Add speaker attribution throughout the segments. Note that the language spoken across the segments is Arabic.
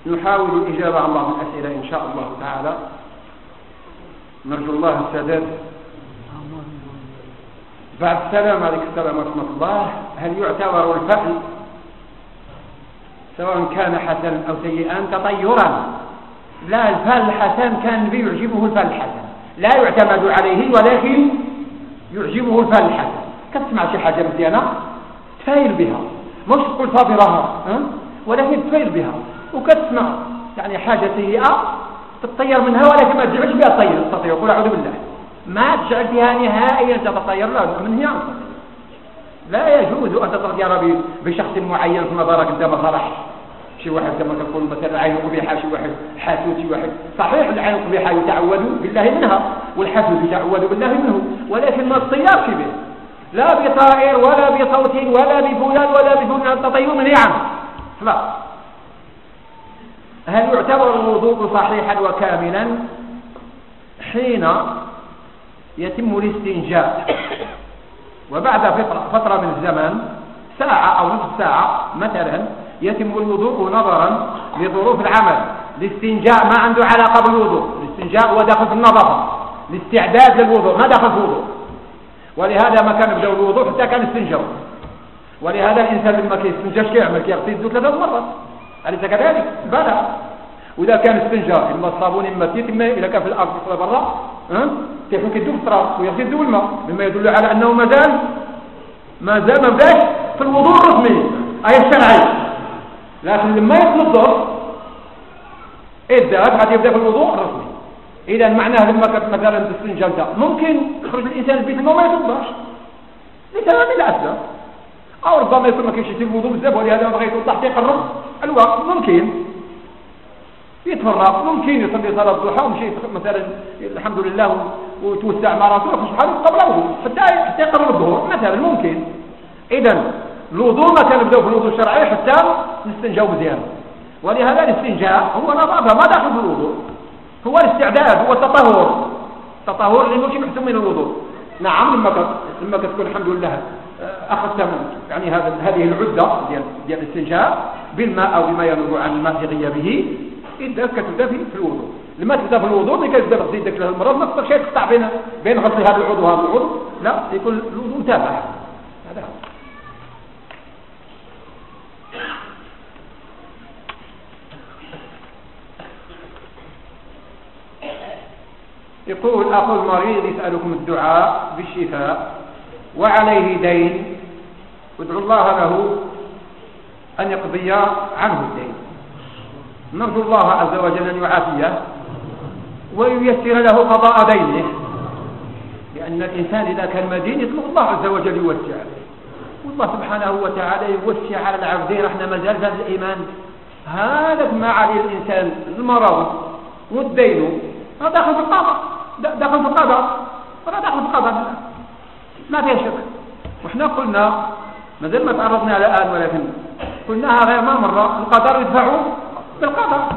Speaker 1: نحاول الإجابة عن بعض الأسئلة إن شاء الله تعالى، نرجو الله السداد. بعد السلام عليكم السلام ورحمة الله. هل يعتبر الفعل سواء كان حسنا أو سيئا تطيرا؟ لا، الفعل الحسن كان النبي يعجبه الفعل الحسن، لا يعتمد عليه ولكن يعجبه الفعل الحسن. كتسمع شي حاجة مزيانة تفايل بها، مش تقول صابرها ولكن تفايل بها، وكتسمع يعني حاجة سيئة تتطير منها ولكن ما تجعلش بها تطير. قول أعوذ بالله، ما تجعل بها نهائيا تتطير، لا من هي عن تطير. لا يجوز أن تتطير بشخص معين في نظرك قدام فرح. شي واحد كما تقول مثلا عين قبيحة، شي واحد حاسود، شي واحد صحيح العين القبيحة يتعوذ بالله منها والحاسود يتعوذ بالله منه، ولكن ما تطيرش به لا بطائر ولا بصوت ولا بفلان ولا بفلان. التطير منهي عنه. لا. هل يعتبر الوضوء صحيحا وكاملا حين يتم الاستنجاء وبعد فترة من الزمن، ساعة أو نصف ساعة مثلا، يتم الوضوء نظرا لظروف العمل؟ الاستنجاء ما عنده علاقة بالوضوء، الاستنجاء هو داخل في النظافة، الاستعداد للوضوء ما داخل في الوضوء. ولهذا ما كان يبدأ الوضوء حتى كان استنجاء. ولهذا الإنسان لما كيستنجاش كيعمل كيغسل يده 3 مرات، أليس كذلك؟ بلى. وإذا كان استنجاء إما الصابون إما الزيت إما إذا كان في الأرض برا كيف يدوب التراب ويغسل يده بالماء، مما يدل على أنه ما ما بداش في الوضوء الرسمي أي الشرعي. لكن لما يصل الظهر الذهب غادي يبدا في الوضوء الرسمي. إذا معناه لما كانت مثلا تستنجا ممكن يخرج الإنسان البيت الماء ما يتوضاش لسبب من الأسباب، أو ربما يكون ما كاينش يسير الوضوء بزاف ولهذا بغى يطلع يقرب الوقت، ممكن يتفرق، ممكن يصلي صلاة الضحى ومشي مثلا الحمد لله وتوسع مع راسه يخرج حاله قبل الوضوء حتى يقرب الظهر مثلا، ممكن. إذا الوضوء ما كان يبدأ في الوضوء الشرعي حتى نستنجاو مزيان. ولهذا الاستنجاء هو نظافة ما داخل في الوضوء، هو الاستعداد، هو التطهر اللي ماشي محسوم من الوضوء. نعم لما كتكون الحمد لله أخذت يعني هذه العدة ديال الاستنجاء بالماء أو بما ينوب عن الماء في غيابه، إذا كتبدا في الوضوء. لما تبدا في الوضوء ملي كتبدا تغسل يدك 3 مرات ما تقدرش تقطع بين غسل هذا العضو وهذا العضو، لا، يكون الوضوء تابع. هذا يقول أخو المريض يسألكم الدعاء بالشفاء وعليه دين، وادعوا الله له أن يقضي عنه الدين. نرجو الله عز وجل أن يعافيه وييسر له قضاء دينه، لأن الإنسان إذا كان مدين يطلب الله عز وجل يوسع عليه، والله سبحانه وتعالى يوسع على العبدين. احنا ما زال هذا الإيمان هذا ما عليه الإنسان المرض والدين هذا داخل في القضاء، داخل في القضاء ولا داخل في القضاء، ما فيها شك. وإحنا قلنا ما زال ما تعرضنا على الآن ولكن قلناها غير ما مرة، القدر يدفعه بالقدر،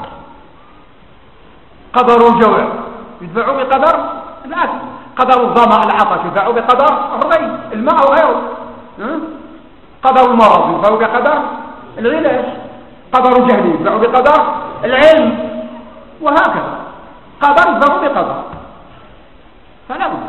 Speaker 1: قدر الجوع يدفعه بقدر الأكل، قدر الظمأ العطش يدفعه بقدر الري الماء وغيره، قدر المرض يدفعه بقدر العلاج، قدر الجهل يدفعه بقدر العلم، وهكذا قدر يدفعه بقدر. فلا بد.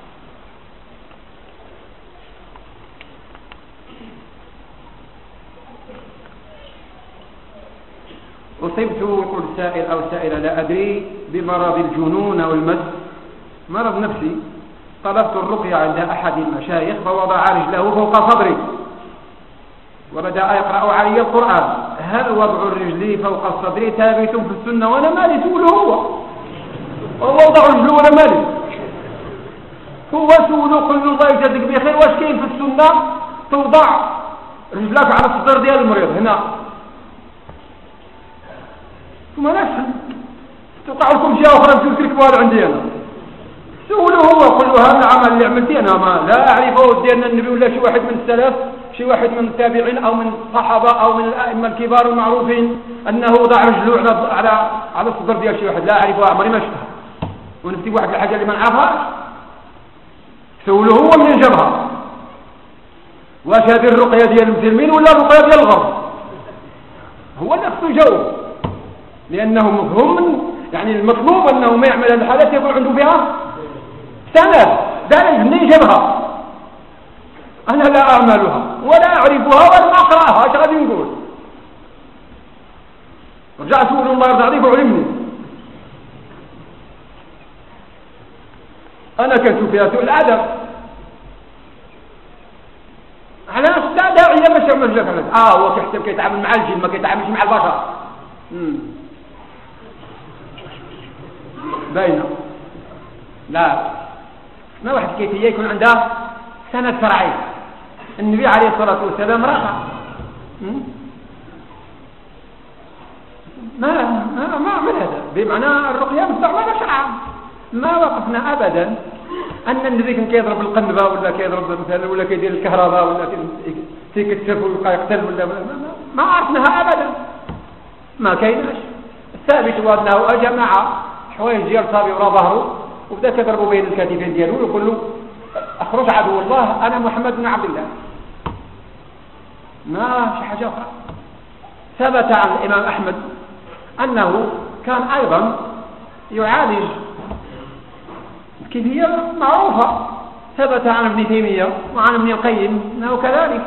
Speaker 1: أصبت يقول سائل أو سائلة لا أدري بمرض الجنون أو المس، مرض نفسي، طلبت الرقية عند أحد المشايخ فوضع رجله فوق صدري وبدأ يقرأ علي القرآن. هل وضع الرجل فوق الصدر ثابت في السنة وأنا مالي؟ سؤله هو وضع رجله وأنا مالي، هو سؤله قل له الله يجزيك بخير، واش كاين في السنة توضع رجلك على الصدر ديال المريض هنا؟ ثم نفهم توقع لكم شيء أخرى تقول لك مال عندي أنا، سؤله هو قل له هذا العمل اللي عملتي أنا ما لا أعرفه ديالنا النبي ولا شي واحد من السلف، شي واحد من التابعين أو من الصحابة أو من الأئمة الكبار المعروفين أنه وضع رجله على الصدر ديال شي واحد، لا أعرفه، عمري ما شفتها، ونفتي واحد الحاجة اللي ما نعرفهاش. سؤله هو من جابها، واش هذه الرقية ديال المسلمين ولا الرقية ديال الغرب؟ هو اللي خصو يجاوب. لأنه مفهوم يعني المطلوب أنه ما يعمل الحالات يكون عنده فيها سند. ده الجني جابها، أنا لا أعملها ولا أعرفها ولا أقرأها، ايش غادي نقول؟ رجع سؤال الله يرضى عليك وعلمني. أنا كنت فيها سوء الأدب، علاش لا داعي باش يعمل لك هذا؟ هو كيحسب كيتعامل مع الجن ما كيتعاملش مع البشر. باينه. لا ما واحد كيفيه يكون عندها سند شرعي. النبي عليه الصلاه والسلام رقى ما عمل هذا، بمعنى الرقيه مستعمله شرعا. ما وقفنا ابدا ان النبي كان كيضرب القنبه ولا كيضرب مثلا ولا كيدير الكهرباء ولا تيكتف ويبقى يقتل ولا ما عرفناها ابدا، ما كايناش. الثابت هو انه اجى مع حوايج ديال صابي ورا ظهره وبدا كيضربوا بين الكتفين ديالو ويقول له اخرج عدو الله انا محمد بن عبد الله. ما شي حاجه اخرى. ثبت عن الامام احمد انه كان ايضا يعالج كيفية معروفة. ثبت عن ابن تيمية وعن ابن القيم انه كذلك.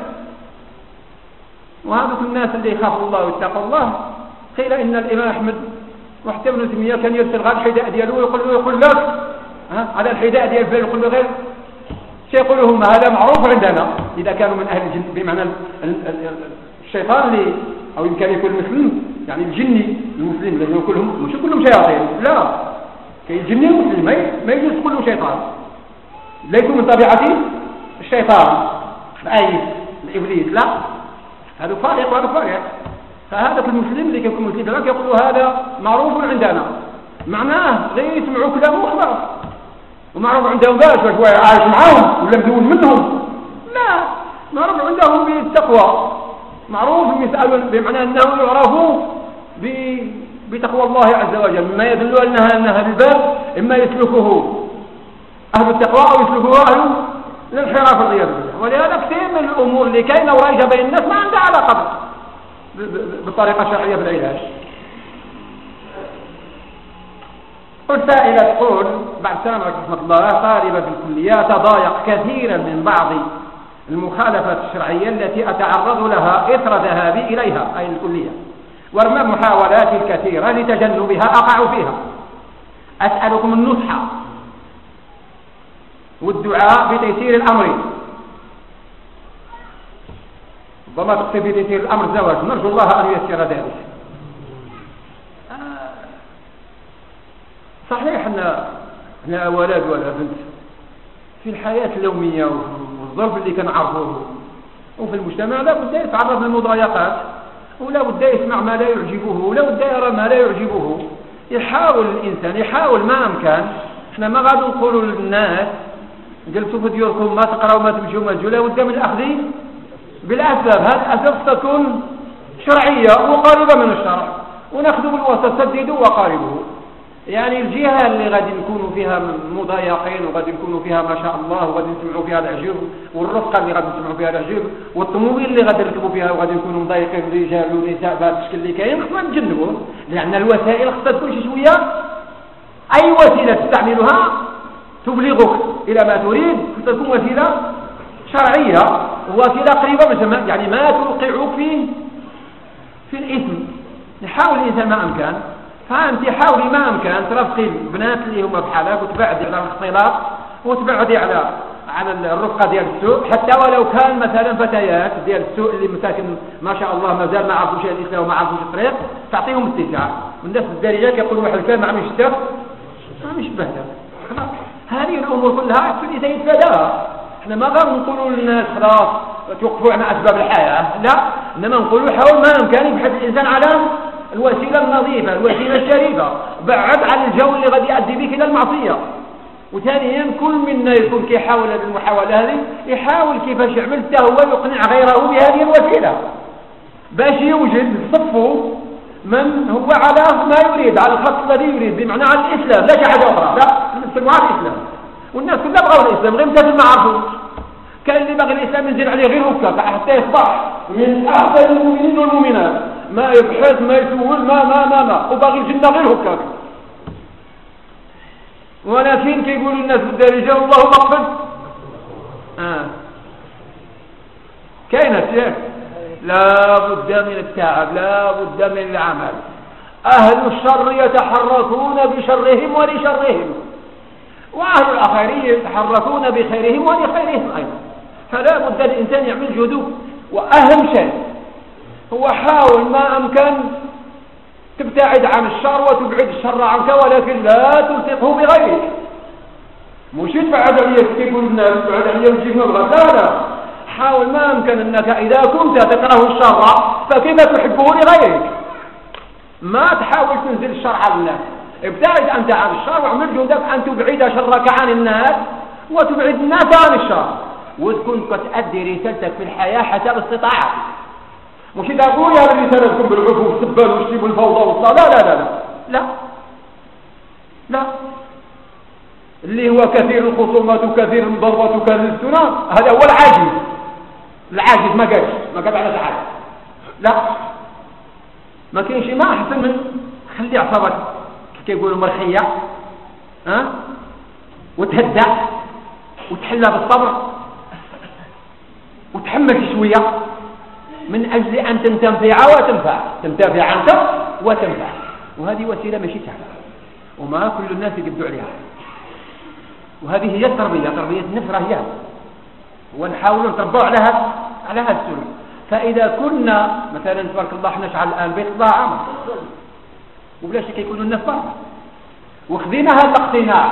Speaker 1: وهذا الناس اللي يخافوا الله ويتقوا الله، قيل ان الامام احمد وحتى ابن تيمية كان يرسل غير الحذاء ديالو ويقول لك على الحذاء ديال فلان، يقول له غير سيقول لهم هذا معروف عندنا اذا كانوا من اهل الجن، بمعنى الشيطان اللي او يمكن يكون مسلم يعني الجني المسلم لانه كلهم مش كلهم شياطين، لا كاين جني مسلم ما يجوز تقول له شيطان، لا يكون من طبيعته الشيطان الآيس الإبليس، لا هذا فارق وهذا فارق. فهذا المسلم اللي كيكون مسلم لا يقولوا هذا معروف عندنا، معناه غير يسمعوا كلامه وخلاص، ومعروف عندهم باش هو عايش معاهم ولا مدون منهم، لا معروف عندهم بالتقوى، معروف بمعنى أنهم يعرفوا بتقوى الله عز وجل، مما يدل أن هذا الباب إما يسلكه أهل التقوى أو يسلكه أهل الانحراف والعياذ بالله. ولهذا كثير من الأمور اللي كاينة ورايجة بين الناس ما عندها علاقة بالطريقة الشرعية في العلاج. والسائلة تقول بعد السلام عليكم ورحمة الله، طالبة في الكلية تضايق كثيرا من بعض المخالفات الشرعية التي أتعرض لها إثر ذهابي إليها أي الكلية، ورغم محاولاتي الكثيرة لتجنبها أقع فيها. أسألكم النصح والدعاء بتيسير الأمر. ربما تقصد بتيسير الأمر الزواج، نرجو الله أن ييسر ذلك. صحيح أن ولد ولا بنت في الحياة اليومية والظرف اللي كنعرفوه وفي المجتمع لا بد يتعرض للمضايقات، ولا بد يسمع ما لا يعجبه، ولا بد يرى ما لا يعجبه. يحاول الإنسان يحاول ما أمكن. احنا ما غادي نقولوا للناس جلسوا في ديوركم ما تقراوا ما تمشوا ما تجوا، لا بد من الأخذ بالأسباب. هذه الأسباب تكون شرعية وقاربة من الشرع، ونأخذ بالوسط سددوا وقاربوا. يعني الجهة اللي غادي نكونوا فيها مضايقين وغادي نكونوا فيها ما شاء الله وغادي نسمعوا فيها العجيب، والرفقة اللي غادي نسمعوا فيها العجيب، والطموبيل اللي غادي نركبوا فيها وغادي نكونوا مضايقين رجال ونساء بهذا الشكل اللي كاين، خصنا نتجنبوه. لأن الوسائل خصها تكون شي شوية، أي وسيلة تستعملها تبلغك إلى ما تريد، خصها تكون وسيلة شرعية ووسيلة قريبة من يعني ما توقعك في الإثم. نحاول الإنسان ما أمكن، فأنت حاولي ما أمكن ترفقي البنات اللي هم بحالك وتبعدي على الاختلاط وتبعدي على الرفقة ديال السوق، حتى ولو كان مثلا فتيات ديال السوق اللي مساكن ما شاء الله مازال ما عرفوش الإسلام وما عرفوش الطريق، تعطيهم اتساع. والناس بالدارجة كيقولوا واحد الكلام ما يشتف ما يشبهها. هذه الأمور كلها في الإنسان يتفاداها. احنا ما غير نقولوا للناس خلاص توقفوا عن أسباب الحياة، لا، إنما نقولوا حاول ما أمكن يبحث الإنسان على الوسيلة النظيفة، الوسيلة الشريفة، بعد عن الجو اللي غادي يؤدي بك إلى المعصية. وثانيا كل منا يكون كيحاول هذه المحاولة هذه يحاول كيفاش يعمل حتى هو يقنع غيره بهذه الوسيلة باش يوجد صفه من هو على ما يريد، على الخط الذي يريد، بمعنى على الإسلام لا شيء حاجة أخرى، لا نسمع على الإسلام. والناس كلها بغاو الإسلام غير مثل ما عرفوا. كان اللي باغي الإسلام ينزل عليه غير هكا حتى يصبح من أحسن المؤمنين والمؤمنات،
Speaker 2: ما يبحث ما يسول ما وباغي الجنة غير هكاك. ولكن كيقولوا الناس بالدارجة والله مغفر كاينة ياك. لا بد من التعب، لا بد من العمل. أهل الشر يتحركون بشرهم ولشرهم، وأهل الآخرين يتحركون بخيرهم ولخيرهم أيضا. فلا بد الإنسان يعمل جهده. وأهم شيء هو حاول ما أمكن تبتعد عن الشر وتبعد الشر عنك، ولكن لا تلصقه بغيرك. مش تبعد عليك تقول الناس تبعد عليك وتجيب مبغى، لا حاول ما أمكن أنك إذا كنت تكره الشر فكيف تحبه لغيرك. ما تحاول تنزل الشر على الناس، ابتعد أنت عن الشر واعمل جهدك أن تبعد شرك عن الناس وتبعد الناس عن الشر، وتكون تؤدي رسالتك في الحياة حسب استطاعتك. مش إذا أقول يا الرسالة تكون بالعفو والسبال والشتيم والفوضى والصلاة، لا لا لا لا لا. اللي هو كثير الخصومات وكثير المضرات وكثير السنة هذا هو العاجز. العاجز ما قال على تعالى لا، ما كاينش ما احسن من خلي اعصابك كيقولوا مرخيه وتهدى وتحلى بالصبر وتحمل شويه من اجل ان تنتفع وتنفع، تنتفع انت وتنفع. وهذه وسيله ماشي سهله وما كل الناس يقدروا عليها. وهذه هي التربيه، تربيه النفس هي، ونحاول نتربوا على هذا السلوك. فإذا كنا مثلا تبارك الله احنا شعل الآن بيت الله عمر وبلاش كيكونوا الناس برا وخذينا هذا الاقتناع،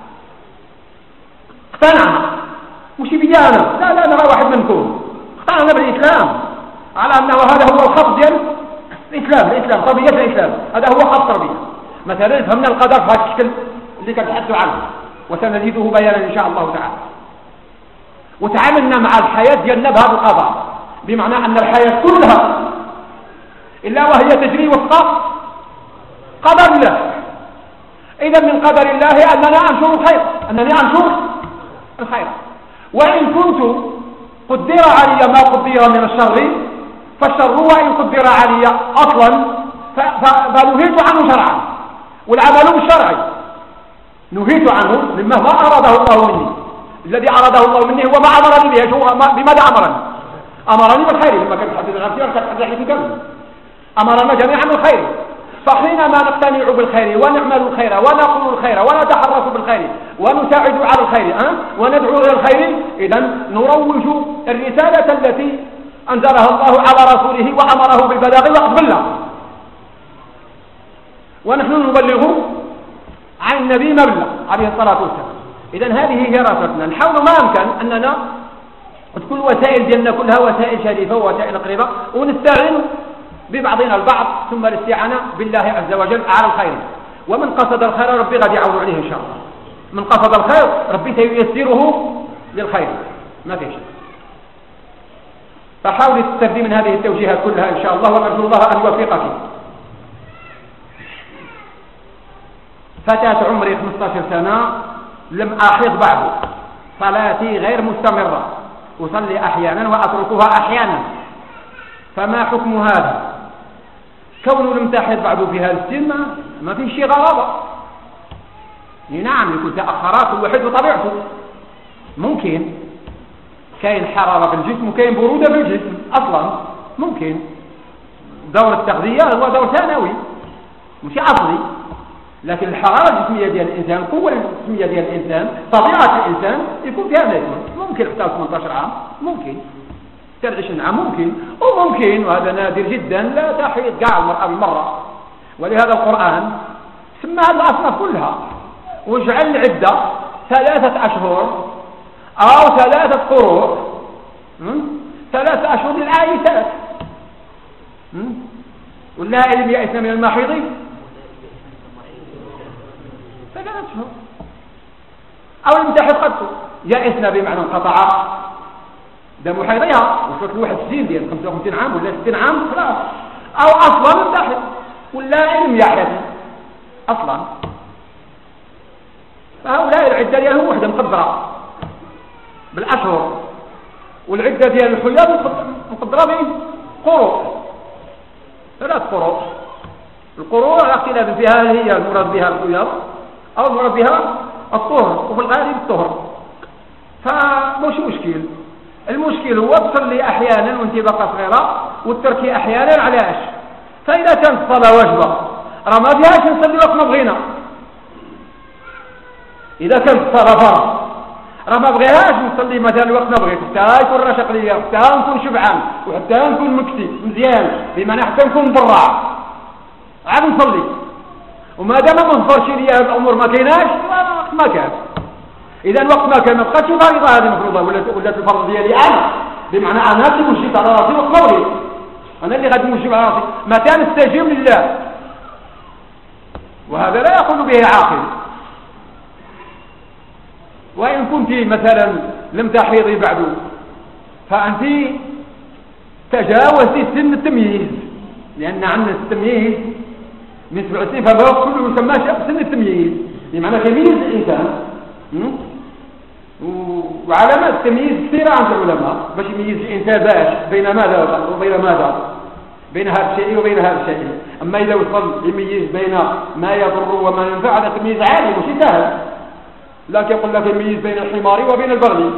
Speaker 2: اقتنعنا مش بديانا، لا لا نرى واحد منكم اقتنعنا بالإسلام على أنه هذا هو الخط ديال الإسلام طبيعة الإسلام، هذا هو خط تربية. مثلا فهمنا القدر في هذا الشكل اللي كنتحدثوا عنه وسنزيده بيانا إن شاء الله تعالى. وتعاملنا مع الحياة ديالنا بهذا القضاء، بمعنى أن الحياة كلها إلا وهي تجري وفق قدر الله. إذا من قدر الله أننا أنشر الخير، أنني أنشر الخير. وإن كنت قدر علي ما قدر من الشر فالشر وإن قدر علي أصلا فنهيت عنه شرعا، والعمل بالشرع نهيت عنه مما ما أراده الله مني. الذي أراده الله مني هو ما أمرني به. بماذا أمرني؟ أمرني بالخير. لما كانت حديث الغفير كانت حديث كامل أمرنا جميعا بالخير. فحينما نقتنع بالخير ونعمل الخير ونقول الخير ونتحرك بالخير ونساعد على الخير وندعو إلى الخير، إذن نروج الرسالة التي أنزلها الله على رسوله وأمره بالبلاغ وقبلها، ونحن نبلغ عن النبي ما بلغ عليه الصلاة والسلام. إذن هذه هي رسالتنا. نحاول ما أمكن أننا تكون وسائل ديالنا كلها وسائل شريفة ووسائل قريبة، ونستعين ببعضنا البعض، ثم الاستعانة بالله عز وجل على الخير. ومن قصد الخير ربي غادي يعون عليه إن شاء الله. من قصد الخير ربي سييسره للخير، ما فيش. فحاولي تستفيدي من هذه التوجيهات كلها إن شاء الله، ونرجو الله أن يوفقك. فتاة عمري 15 سنة لم أحيض بعد، صلاتي غير مستمرة، أصلي أحيانا وأتركها أحيانا، فما حكم هذا؟ كونه لم تحيض بعد في هذا السن ما فيه شيء غرابة. نعم يكون تأخرات الواحد وطبيعته، ممكن كاين حرارة في الجسم وكاين برودة في الجسم أصلا، ممكن دور التغذية هو دور ثانوي مش أصلي، لكن الحرارة الجسمية ديال الإنسان، القوة الجسمية ديال الإنسان، طبيعة الإنسان يكون فيها نسمة، ممكن حتى 18 عام، ممكن 20 عام، ممكن وممكن، وهذا نادر جدا لا تحيض كاع المرأة بالمرة. ولهذا القرآن سمى هذه الأصناف كلها واجعل العدة 3 أشهر أو 3 قروء، 3 أشهر للعائشات، واللائي لم يئسن من المحيض 3 أشهر أو لم تحض قد يئسن بمعنى انقطع دم حيضها، وصلت لواحد السن ديال 55 عام ولا 60 عام خلاص، أو أصلا لم تحض واللائي لم يحض أصلا. فهؤلاء العدة ديالهم وحدة مقدرة بالأشهر، والعدة ديال الحيض مقدرة بالقروء.
Speaker 1: ثلاث قروء. القروء اختلاف فيها هل هي المراد بها الخيار أو المراد بها الطهر، وفي الغالب الطهر، فمش مشكل. المشكل هو تصلي أحيانا وانت بقى صغيرة والتركي أحيانا علاش؟ فإذا كانت الصلاة واجبة راه ما فيهاش نصلي وقت ما بغينا. إذا كانت الصلاة فرض راه ما بغيهاش نصلي مثلا وقت ما بغيت، حتى يكون رشق ليا، حتى نكون شبعان، وحتى نكون مكتي مزيان، بمعنى حتى نكون ضراع عاد نصلي. وما دام ما نظهرش ليا الأمور ما كايناش وقت ما كان. إذا وقت ما كان ما بقاتش فريضة هذه مفروضة ولات الفرض ديالي أنا، بمعنى أنا اللي مشيت على راسي وقت ما بغيت، أنا اللي غادي نجيب على راسي متى نستجيب لله، وهذا لا يقول به عاقل. وإن كنت مثلا لم تحيضي بعد فأنت تجاوزت سن التمييز، لأن عندنا التمييز من 7 سنين فهو كله يسمى سن التمييز، بمعنى تمييز الإنسان. وعلامات التمييز كثيرة عند العلماء باش يميز الإنسان باش بين ماذا وبين ماذا، بين هذا الشيء وبين هذا الشيء. أما إذا وصل يميز بين ما يضر وما ينفع هذا تمييز عالي مش سهل، لكن يقول لك يميز بين الحمار وبين البغل،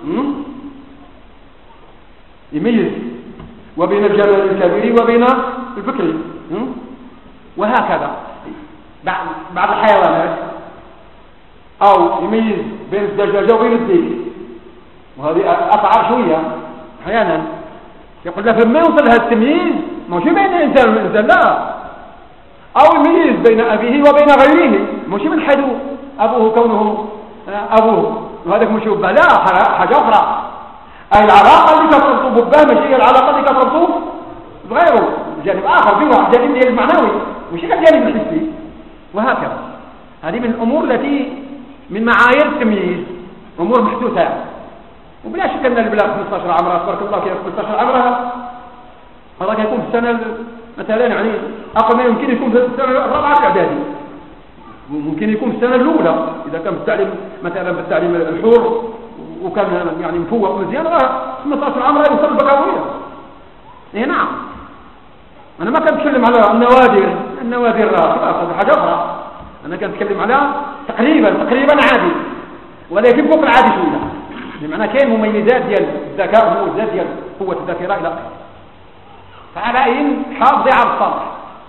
Speaker 1: يميز وبين الجمل الكبير وبين البكر، وهكذا بعض الحيوانات، أو يميز بين الدجاجة وبين الديك، وهذه أصعب شوية أحيانا. يقول لك ما يوصل هذا التمييز مش بين الإنسان والإنسان لا، أو يميز بين أبيه وبين غيره، مش من حيث أبوه كونه أبوه، وهذاك مش يبقى لا حاجة أخرى. أي العلاقة اللي كتربطه بباه مش هي العلاقة اللي كتربطه بغيره، جانب آخر فيه واحد جانب ديال المعنوي مش الجانب الحسي، وهكذا. هذه من الأمور التي من معايير التمييز، أمور محدوثة. وبلا شك أن البلاغ 15 عمرها تبارك الله كيف 15 عمرها هذا يكون في السنة مثلا يعني أقل ما يمكن يكون في السنة الرابعة الإعدادي، ممكن يكون في السنة الأولى إذا كان بالتعليم مثلا بالتعليم الحر وكان يعني مفوق مزيان، 15 عمرها يوصل البكالوريا. إيه نعم. أنا ما كنت أتكلم على النوادر هذا حاجة أخرى، أنا كنت أتكلم على تقريبا عادي، ولكن فوق العادي شوية، بمعنى كاين مميزات ديال الذكاء ومميزات ديال قوة الذاكرة إلى آخره. فعلى أي حافظي على الصلاة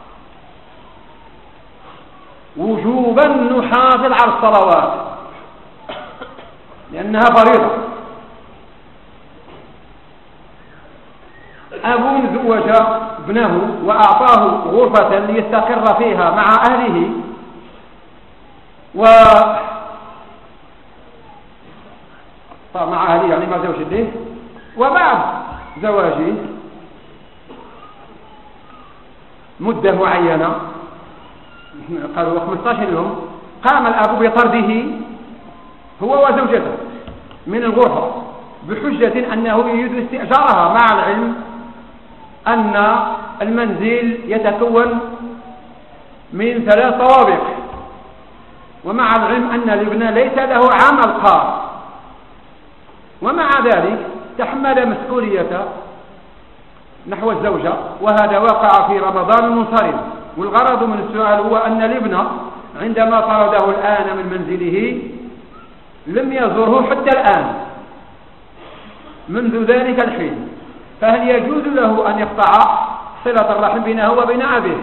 Speaker 1: وجوبا نحافظ على الصلوات لأنها فريضة. أبو زوج ابنه وأعطاه غرفة ليستقر فيها مع أهله، مع أهله يعني مع زوجته، وبعد زواجه مدة معينة قالوا 15 يوم قام الأب بطرده هو وزوجته من الغرفة بحجة أنه يريد استئجارها، مع العلم أن المنزل يتكون من 3 طوابق، ومع العلم أن الابن ليس له عمل خاص، ومع ذلك تحمل مسؤولية نحو الزوجة، وهذا وقع في رمضان المنصرم. والغرض من السؤال هو أن الابن عندما طرده الآن من منزله لم يزره حتى الآن منذ ذلك الحين، فهل يجوز له أن يقطع صلة الرحم بينه وبين أبيه؟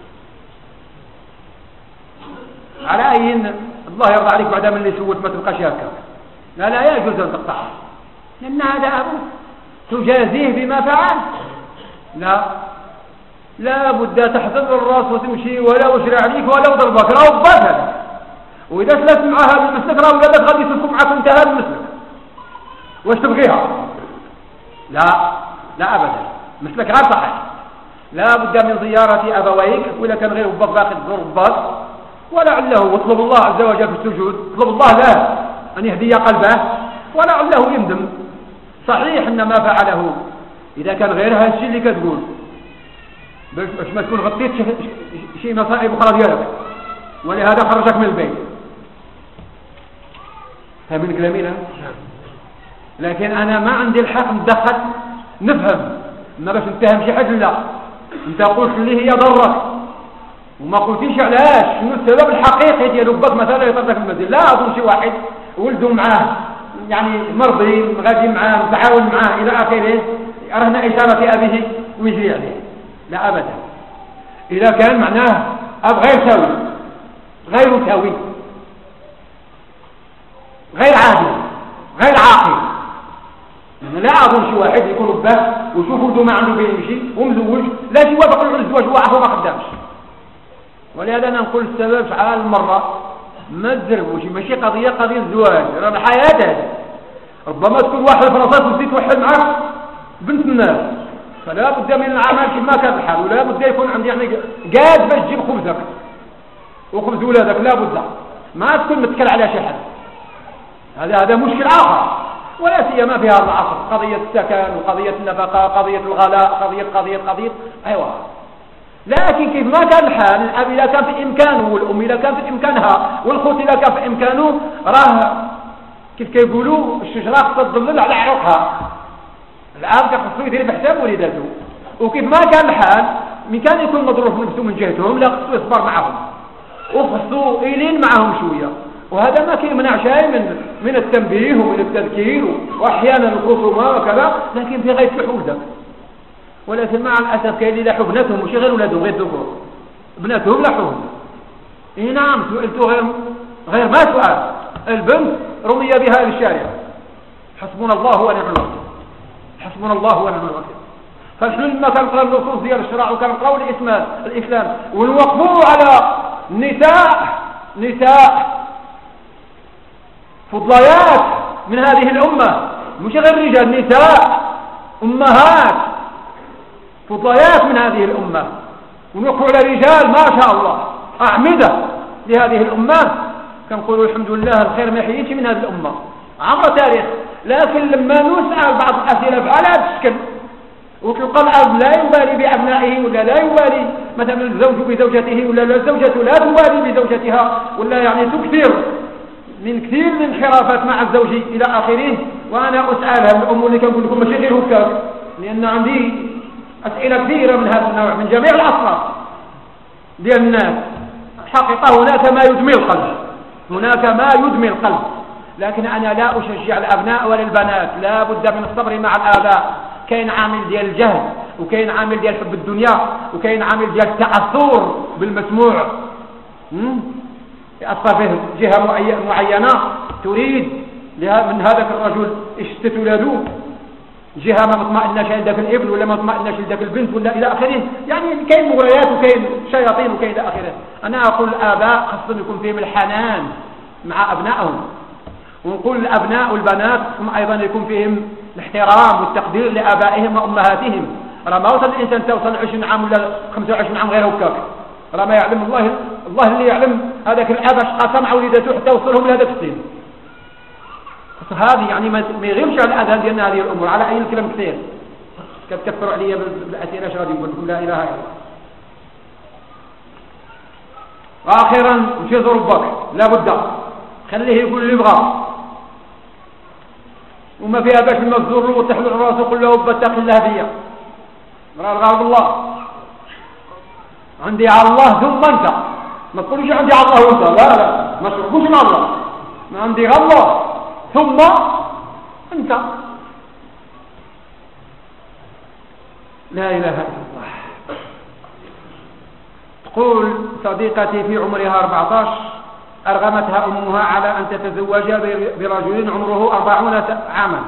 Speaker 1: على أي الله يرضى عليك بعد من اللي سوت ما تبقاش هكا، لا يجوز أن تقطع، لأن هذا أبوه تجازيه بما فعل. لا بد تحفظ الراس وتمشي ولا وشرع عليك ولا ضربك راه بطل، وإذا سلت مع هذا المسلك راه ولادك غادي تسلك معك انت هذا المسلك، واش تبغيها؟ لا أبدا، مسلك غير صحيح. لا بد من زيارة أبويك، وإذا كان غير باب باقي تزور باب ولعله، واطلب الله عز وجل في السجود، اطلب الله له أن يهدي قلبه ولعله يندم. صحيح أن ما فعله إذا كان غير هذا الشيء اللي كتقول باش ما تكون غطيت شيء مصائب أخرى ديالك، ولهذا خرجك من البيت. فاهمين كلامي؟ لكن أنا ما عندي الحق ندخل نفهم، ما باش نتهم شي حد لا، انت قلت اللي هي ضرك وما قلتيش علاش، شنو السبب الحقيقي ديالو. باك مثلا يطلق المنزل، لا اظن شي واحد ولده معاه يعني مرضي غادي معاه متعاون معاه الى اخره رهن اشاره ابيه ويجري عليه، لا ابدا. اذا كان معناه اب غير سوي غير سوي غير عادل غير عاقل، يعني لا اظن شي واحد يكون باه وشوف ولده ما عنده بين يمشي ومزوج لا يوافق على الزواج هو عفوا ما خدامش. ولهذا انا نقول السبب شحال المره ما تزربوش، ماشي قضيه الزواج، راه الحياه هذه ربما تكون واحد الفرصات وتزيد توحد معك بنت الناس، فلا بد من العمل كما كان الحال، ولا بد يكون عندي يعني قاد باش تجيب خبزك وخبز ولادك، لا بد ما تكون متكل على شي حد. هذا مشكل اخر، ولا سيما في هذا العصر، قضيه السكن وقضيه النفقه قضيه الغلاء قضيه ايوه. لكن كيف ما كان الحال، الاب اذا كان في امكانه والام اذا كان في امكانها والخوت اذا كان في امكانه، راه كيف كيقولوا الشجره خصها تظلل على عروقها. الاب كيخصو يدير بحساب وليداته، وكيف ما كان الحال من كان يكون مظروف نفسه من جهتهم لا خصو يصبر معهم وخصو يلين معهم شويه، وهذا ما كيمنع شيء من التنبيه ومن التذكير واحيانا الخصومه وكذا، لكن في غايه الحوزه. ولكن مع الاسف كاين اللي لاحوا بناتهم ماشي غير ولادهم غير الذكور، بناتهم لاحوهم. اي نعم، سئلت غير ما سؤال، البنت رمي بها للشارع، حسبنا الله ونعم الوكيل، حسبنا الله ونعم الوكيل. فشنو لما كنقراو النصوص ديال الشرع وكنقراو الاسلام ونوقفوا على نساء فضليات من هذه الامه، مش غير رجال، نساء امهات فضليات من هذه الامه، ونوقفوا على رجال ما شاء الله اعمده لهذه الامه، كنقولوا الحمد لله الخير ما يحييش من هذه الامه عبر تاريخ. لكن لما نسأل بعض الاسئله على هذا الشكل وتلقى الاب لا يبالي بابنائه ولا لا يبالي مثلا الزوج بزوجته ولا الزوجه لا تبالي بزوجتها، ولا يعني تكثر من كثير من انحرافات مع الزوج الى اخره. وانا اسال الام اللي كنقول لكم ماشي غير هكاك، لان عندي اسئله كثيره من هذا النوع من جميع الاصناف ديال الناس. الحقيقه هناك ما يدمي القلب، هناك ما يدمي القلب، لكن انا لا اشجع الابناء ولا البنات، لا بد من الصبر مع الاباء. كاين عامل ديال الجهل، وكاين عامل ديال حب الدنيا، وكاين عامل ديال التاثر بالمسموع. يأثر فيه جهه معينه تريد من هذاك الرجل يشتت ولاده، جهه ما مطمئناش لذاك الابن ولا ما مطمئناش لذاك البنت ولا الى اخره. يعني كاين مغريات وكاين شياطين وكاين الى اخره. انا اقول الاباء خاصهم يكون فيهم الحنان مع ابنائهم، ونقول الابناء والبنات خاصهم ايضا يكون فيهم الاحترام والتقدير لابائهم وامهاتهم. راه ما وصل الانسان توصل 20 عام ولا 25 عام غير هكاك، راه ما يعلم الله اللي يعلم هذاك الاب اش قسم مع وليدته حتى وصلهم لهذاك السن. هذه يعني ما يغيبش على الاذهان ديالنا هذه الامور. على اي الكلام كثير كتكثروا عليا بالاسئله اش غادي نقول لكم؟ لا اله الا الله. واخيرا مشي ربك لابد خليه يقول اللي يبغى، وما فيها باش لما تزور له وتحلل راسه وقول له بتق الله بيا، راه الغرض الله عندي على الله ثم انت. ما تقولش عندي على الله وانت، لا ما تشركوش مع الله، ما عندي غير الله ثم انت. لا اله الا الله. تقول صديقتي في عمرها 14 أرغمتها أمها على أن تتزوج برجل عمره 40 عاما.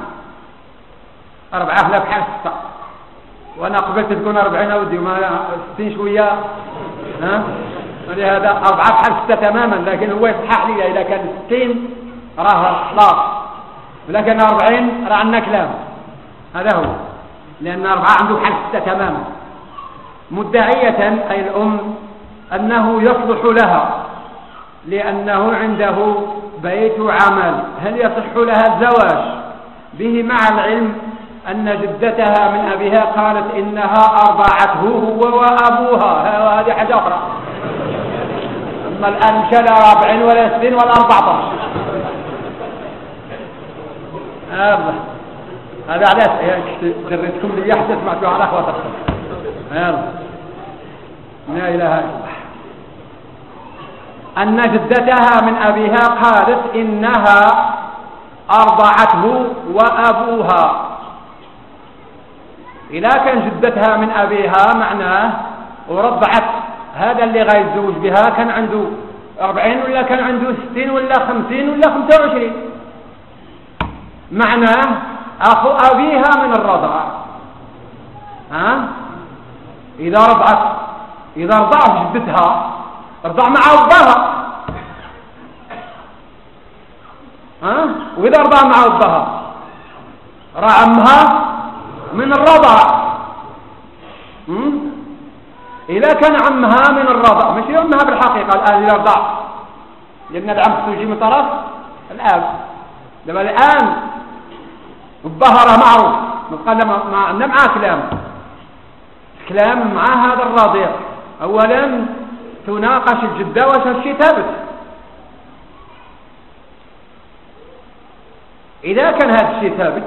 Speaker 1: 4000 بحال 6، وأنا قبلت تكون 40 ودي ما 60 شوية، ها؟ ولهذا 4 بحال 6 تماما. لكن هو يصحح لي إذا كان 60 راه خلاص، لكن 40 راه عندنا كلام. هذا هو، لأن 4 عنده بحال 6 تماما، مدعية أي الأم أنه يصلح لها لأنه عنده بيت عمل. هل يصح لها الزواج به مع العلم أن جدتها من أبيها قالت إنها أرضعته هو وأبوها؟ هذه حاجة أخرى. أما الآن مشى لا 40 ولا 60 ولا 14. هذا علاش دريتكم لي حتى سمعتوا على أخواتكم. لا إله إلا الله. أن جدتها من أبيها قالت إنها أرضعته وأبوها. إذا كان جدتها من أبيها معناه ورضعت هذا اللي غيتزوج بها كان عنده 40 ولا كان عنده 60 ولا 50 ولا 25، معناه أخو أبيها من الرضاع. إذا رضعت جدتها رضع مع أبها، وإذا رضع مع أبها راه عمها من الرضع. إذا كان عمها من الرضع مش عمها بالحقيقة الآن إذا رضع، لأن العم تجي من طرف الأب. لما الآن أبها راه معروف ما عندنا معاه كلام مع هذا الرضيع. أولا تناقش الجدة واش هالشي ثابت. إذا كان هذا الشيء ثابت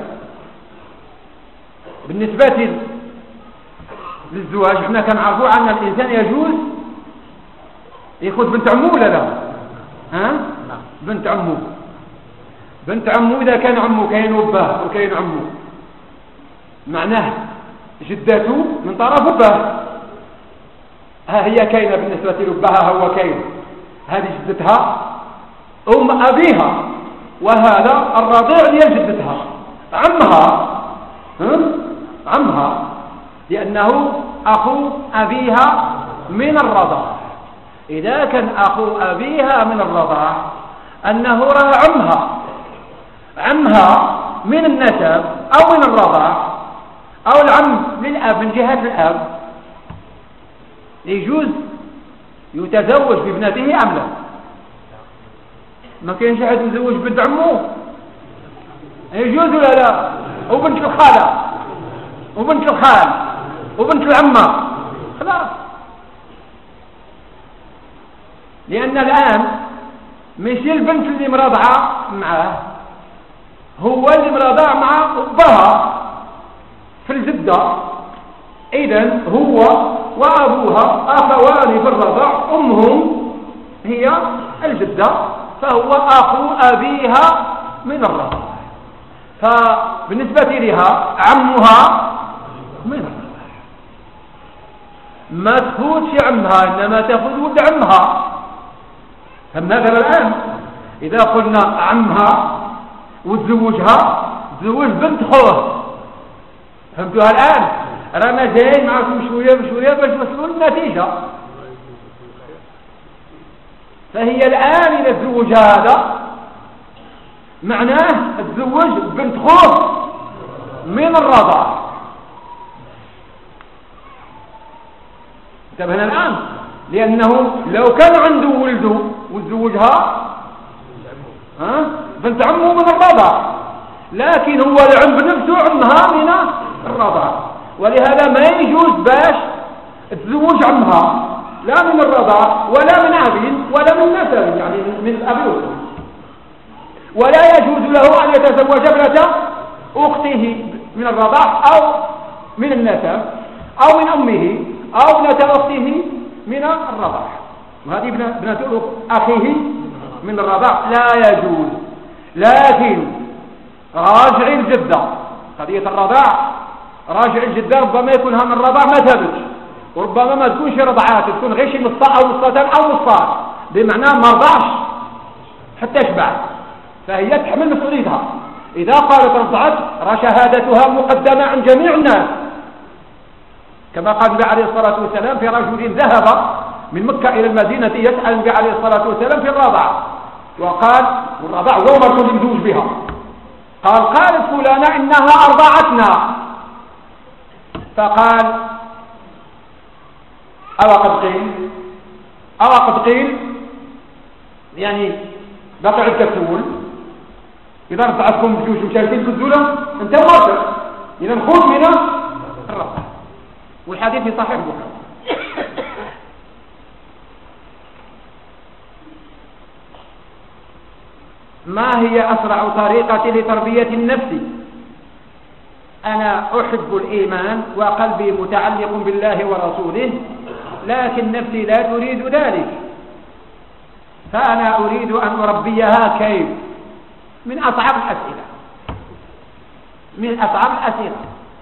Speaker 1: بالنسبة للزواج، احنا كنعرفوا أن الإنسان يجوز ياخذ بنت عمه ولا لا؟ بنت عمه إذا كان عمه كاين أباه وكاين عمه، معناه جدته من طرف أباه، ها هي كاينة بالنسبة لأباها، هو كاين، هذه جدتها أم أبيها، وهذا الرضيع ديال جدتها عمها لأنه أخو أبيها من الرضاع. إذا كان أخو أبيها من الرضاع أنه راه عمها من النسب أو من الرضاع، أو العم للأب من جهة الأب، يجوز يتزوج بابنته أم لا؟ ما كاينش احد يتزوج بنت عمه، يجوز ولا لا؟ وبنت الخالة وبنت الخال وبنت العمة خلاص. لأن الآن ماشي البنت اللي مرضعة معاه، هو اللي مرضع مع أبها في الجدة. إذن هو وأبوها أخوان في الرضع، أمهم هي الجدة، فهو أخو أبيها من الرضع. فبالنسبة لها عمها من الرضع، ما تفوتش عمها إنما تأخذ ولد عمها. فماذا الآن إذا قلنا عمها وتزوجها تزوج بنت خوه، فهمتوها الآن؟ رانا جايين معكم شوية بشوية باش نوصلوا للنتيجة. فهي الآن إذا تزوج هذا معناه تزوج بنت خوه من الرضاع. انتبهنا الآن؟ لأنه لو كان عنده ولده وتزوجها بنت عمه من الرضاع، لكن هو العم بنفسه عمها من الرضاع، ولهذا ما يجوز باش تزوج عمها لا من الرضاع ولا من أبي ولا من نسب، يعني من أبي وأمه. ولا يجوز له أن يتزوج ابنة أخته من الرضاع أو من النسب أو من أمه أو ابنة أخته من الرضاع، وهذه ابنة أخيه من الرضاع لا يجوز. لكن راجع الجدة، قضية الرضاع راجع الجدة ربما يكونها من الرضاع ما ثبتش، وربما ما تكونش رضعات، تكون غير شي نص أو نصتان أو نصان، بمعنى ما رضعش حتى يشبع، فهي تحمل مسؤوليتها. إذا قالت رضعت شهادتها مقدمة عن جميع الناس، كما قال النبي عليه الصلاة والسلام في رجل ذهب من مكة إلى المدينة يسأل النبي عليه الصلاة والسلام في الرضع، وقال الرضع وما كنت مزوج بها، قالت فلانة إنها أرضعتنا، فقال أو قد قيل يعني بقع الكسول، إذا رضعتكم بجوج مشاركين كذولا أنت مرتب، إذا نخوض من الرضع. والحديث في صحيح البخاري. ما هي أسرع طريقة لتربية النفس؟ أنا أحب الإيمان وقلبي متعلق بالله ورسوله، لكن نفسي لا تريد ذلك، فأنا أريد أن أربيها. كيف؟ من أصعب الأسئلة، من أصعب الأسئلة.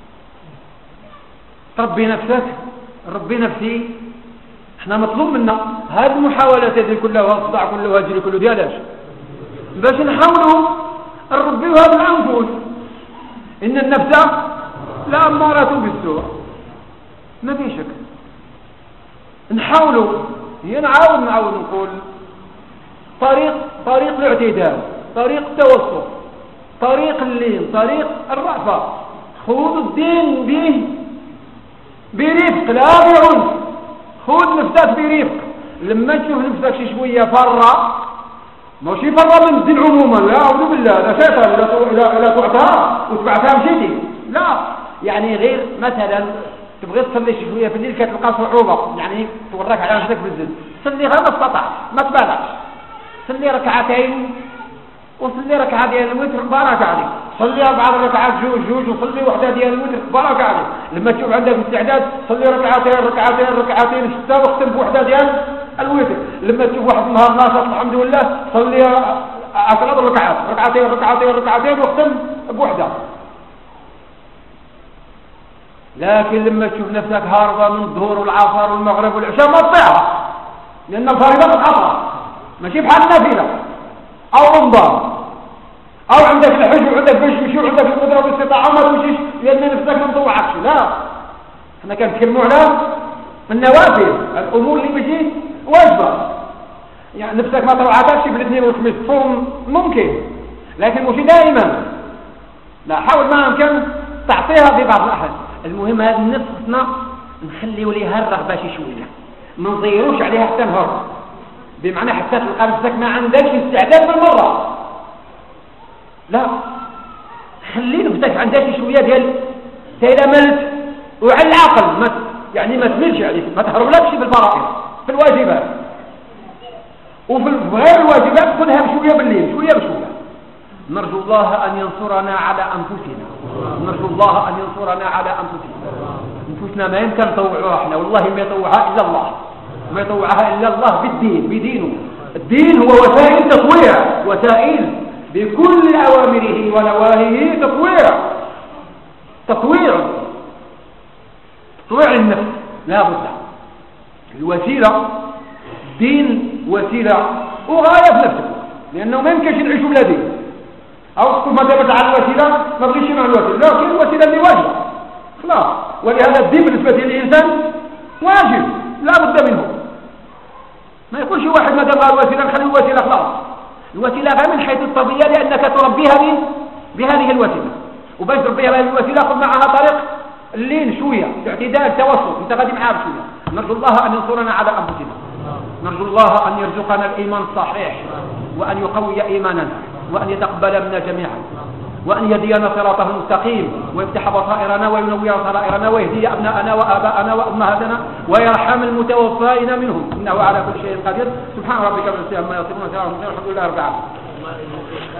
Speaker 1: تربي نفسك، ربي نفسي. احنا مطلوب منا هذه المحاولات هذه كلها والصداع كله وهجري كله ديالاش باش نحاولوا نربيوها بالأنفس. إن النفس لا أمارة بالسوء، ما في شك. نحاولوا، هي نعاود نقول طريق الاعتدال، طريق التوسط، طريق اللين، طريق الرأفة. خذ الدين به برفق لا بعنف. خذ نفسك برفق. لما تشوف نفسك شي شوية فرة، ماشي فرة من الدين عموما، لا أعوذ بالله، لا شيطان لا تعتها وتبعتها مشيتي، لا. يعني غير مثلا تبغي تصلي شي شوية في الليل كتلقى صعوبة، يعني تورك على نفسك بالزل، صلي غير ما استطعت، ما تبالغش. صلي ركعتين وصلي ركعة ديال الوتر بارك عليك، صلي 4 ركعات جوج وصلي وحدة ديال الوتر بارك عليك. لما تشوف عندك استعداد صلي ركعتين 6 واختم بوحدة ديال الوتر. لما تشوف واحد النهار ناشط الحمد لله صلي 10 ركعتين واختم بوحدة. لكن لما تشوف نفسك هاربة من الظهر والعصر والمغرب والعشاء ما تطيعها، لأن الفريضة تتحصل ماشي بحال النافلة أو رمضان، أو عندك الحج وعندك باش تمشي وعندك القدرة والاستطاعة ما تمشيش لأن نفسك ما مطوعكش. لا، احنا كنتكلموا على النوافل، الأمور اللي ماشي واجبة. يعني نفسك ما طوعتكش في الاثنين والخميس تصوم ممكن، لكن مش دائما. لا، حاول ما يمكن تعطيها في بعض الأحيان. المهم هذا النفس خصنا نخليو ليها الرغبة شي شوية، ما نضيروش عليها حتى نهار، بمعنى حتى تلقى نفسك ما عندكش استعداد بالمرة. لا، خلي نفسك عندك شويه ديال الامل وعلى العقل، يعني ما تملش عليك، ما تهربلكش بالفرائض، في الواجبات وفي غير الواجبات خذها بشويه بالليل، شويه بشويه. نرجو الله ان ينصرنا على انفسنا، نرجو الله ان ينصرنا على انفسنا ما يمكن نطوعوها احنا، والله ما يطوعها الا الله، ما يطوعها الا الله بدينه. الدين هو وسائل تطويع، وسائل بكل أوامره ونواهيه تطويع النفس. لا بد الوسيلة، الدين وسيلة وغاية في نفسك، لأنه ما يمكنش نعيشوا بلا دين. أو تقول ما دامت على الوسيلة ما بغيش مع الوسيلة، لكن الوسيلة اللي واجبة خلاص. ولهذا الدين بالنسبة للإنسان واجب لا بد منه. ما يقولش واحد ما دام على الوسيلة نخلي الوسيلة خلاص. الوسيلة غير من حيث الطبيعة لأنك تربيها بهذه الوسيلة، وباش تربيها بهذه الوسيلة خذ معها طريق اللين شوية، الاعتدال، توسط، انت غادي معها بشوية. نرجو الله أن ينصرنا على أنفسنا، نرجو الله أن يرزقنا الإيمان الصحيح، وأن يقوي إيماننا، وأن يتقبل منا جميعا، وأن يهدينا صراطه المستقيم، ويفتح بصائرنا وينور سرائرنا، ويهدي أبناءنا وآباءنا وأمهاتنا، ويرحم المتوفين منهم، إنه على كل شيء قدير. سبحان ربك رب العزة عما يصفون، والحمد لله رب العالمين.